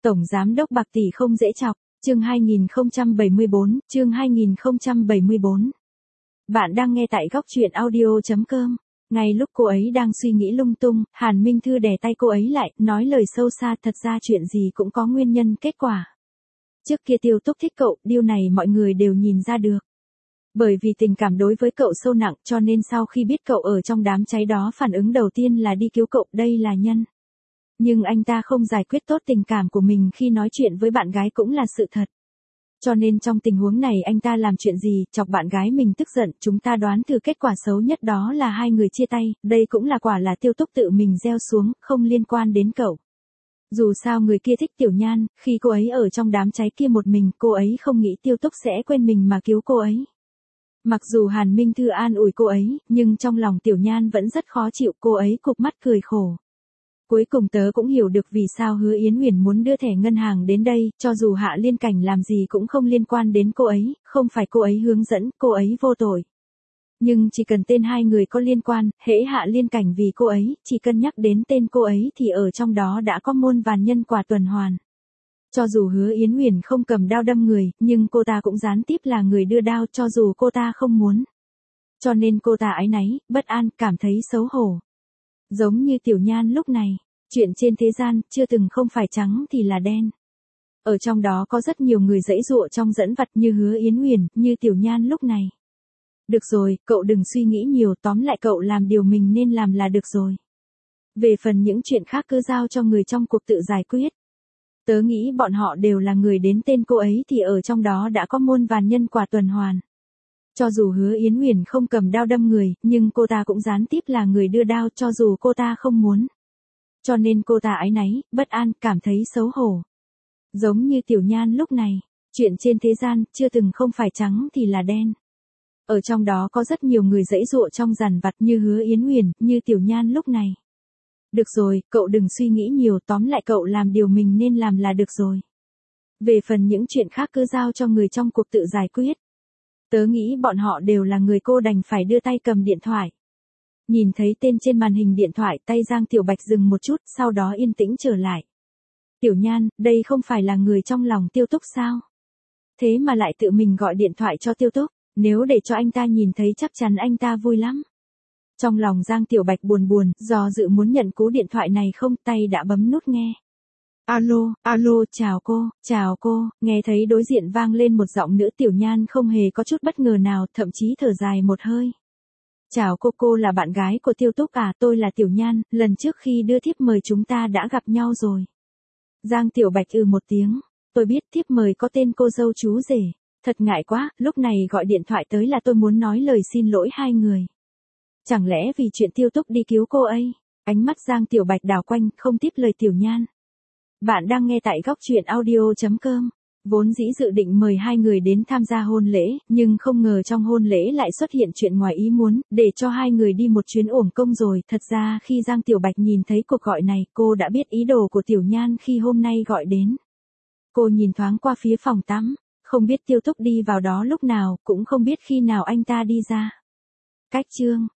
Tổng Giám đốc bạc tỷ không dễ chọc, chương 2074, chương 2074. Bạn đang nghe tại góc truyện audio.com. Ngay lúc cô ấy đang suy nghĩ lung tung, Hàn Minh Thư đè tay cô ấy lại, nói lời sâu xa, thật ra chuyện gì cũng có nguyên nhân kết quả. Trước kia Tiêu Túc thích cậu, điều này mọi người đều nhìn ra được. Bởi vì tình cảm đối với cậu sâu nặng cho nên sau khi biết cậu ở trong đám cháy đó phản ứng đầu tiên là đi cứu cậu, đây là nhân. Nhưng anh ta không giải quyết tốt tình cảm của mình khi nói chuyện với bạn gái cũng là sự thật. Cho nên trong tình huống này anh ta làm chuyện gì, chọc bạn gái mình tức giận, chúng ta đoán thử kết quả xấu nhất đó là hai người chia tay, đây cũng là quả là Tiêu Túc tự mình gieo xuống, không liên quan đến cậu. Dù sao người kia thích Tiểu Nhan, khi cô ấy ở trong đám cháy kia một mình, cô ấy không nghĩ Tiêu Túc sẽ quên mình mà cứu cô ấy. Mặc dù Hàn Minh Thư an ủi cô ấy, nhưng trong lòng Tiểu Nhan vẫn rất khó chịu, cô ấy cụp mắt cười khổ. Cuối cùng tớ cũng hiểu được vì sao Hứa Yến Huyền muốn đưa thẻ ngân hàng đến đây, cho dù Hạ Liên Cảnh làm gì cũng không liên quan đến cô ấy, không phải cô ấy hướng dẫn, cô ấy vô tội. Nhưng chỉ cần tên hai người có liên quan, hễ Hạ Liên Cảnh vì cô ấy, chỉ cân nhắc đến tên cô ấy thì ở trong đó đã có muôn vàn nhân quả tuần hoàn. Cho dù Hứa Yến Huyền không cầm đao đâm người, nhưng cô ta cũng gián tiếp là người đưa đao cho dù cô ta không muốn. Cho nên cô ta áy náy, bất an, cảm thấy xấu hổ. Giống như Tiểu Nhan lúc này, chuyện trên thế gian, chưa từng không phải trắng thì là đen. Ở trong đó có rất nhiều người giãy giụa trong dẫn vặt như Hứa Yến Huyền, như Tiểu Nhan lúc này. Được rồi, cậu đừng suy nghĩ nhiều, tóm lại cậu làm điều mình nên làm là được rồi. Về phần những chuyện khác cứ giao cho người trong cuộc tự giải quyết. Tớ nghĩ bọn họ đều là người đến tên cô ấy thì ở trong đó đã có muôn vàn nhân quả tuần hoàn. Cho dù Hứa Yến Huyền không cầm đao đâm người, nhưng cô ta cũng gián tiếp là người đưa đao cho dù cô ta không muốn. Cho nên cô ta áy náy, bất an, cảm thấy xấu hổ. Giống như Tiểu Nhan lúc này, chuyện trên thế gian, chưa từng không phải trắng thì là đen. Ở trong đó có rất nhiều người giãy giụa trong dằn vặt như Hứa Yến Huyền, như Tiểu Nhan lúc này. Được rồi, cậu đừng suy nghĩ nhiều, tóm lại cậu làm điều mình nên làm là được rồi. Về phần những chuyện khác cứ giao cho người trong cuộc tự giải quyết. Tớ nghĩ bọn họ đều là người, cô đành phải đưa tay cầm điện thoại. Nhìn thấy tên trên màn hình điện thoại, tay Giang Tiểu Bạch dừng một chút, sau đó yên tĩnh trở lại. Tiểu Nhan, đây không phải là người trong lòng Tiêu Túc sao? Thế mà lại tự mình gọi điện thoại cho Tiêu Túc, nếu để cho anh ta nhìn thấy chắc chắn anh ta vui lắm. Trong lòng Giang Tiểu Bạch buồn buồn, do dự muốn nhận cú điện thoại này không, tay đã bấm nút nghe. Alo, alo, chào cô, nghe thấy đối diện vang lên một giọng nữ. Tiểu Nhan không hề có chút bất ngờ nào, thậm chí thở dài một hơi. Chào cô là bạn gái của Tiêu Túc à, tôi là Tiểu Nhan, lần trước khi đưa thiếp mời chúng ta đã gặp nhau rồi. Giang Tiểu Bạch một tiếng, tôi biết thiếp mời có tên cô dâu chú rể, thật ngại quá, lúc này gọi điện thoại tới là tôi muốn nói lời xin lỗi hai người. Chẳng lẽ vì chuyện Tiêu Túc đi cứu cô ấy? Ánh mắt Giang Tiểu Bạch đảo quanh, không tiếp lời Tiểu Nhan. Bạn đang nghe tại góc truyện audio.com. Vốn dĩ dự định mời hai người đến tham gia hôn lễ, nhưng không ngờ trong hôn lễ lại xuất hiện chuyện ngoài ý muốn, để cho hai người đi một chuyến uổng công rồi. Thật ra khi Giang Tiểu Bạch nhìn thấy cuộc gọi này, cô đã biết ý đồ của Tiểu Nhan khi hôm nay gọi đến. Cô nhìn thoáng qua phía phòng tắm, không biết Tiêu Túc đi vào đó lúc nào, cũng không biết khi nào anh ta đi ra. Cách chương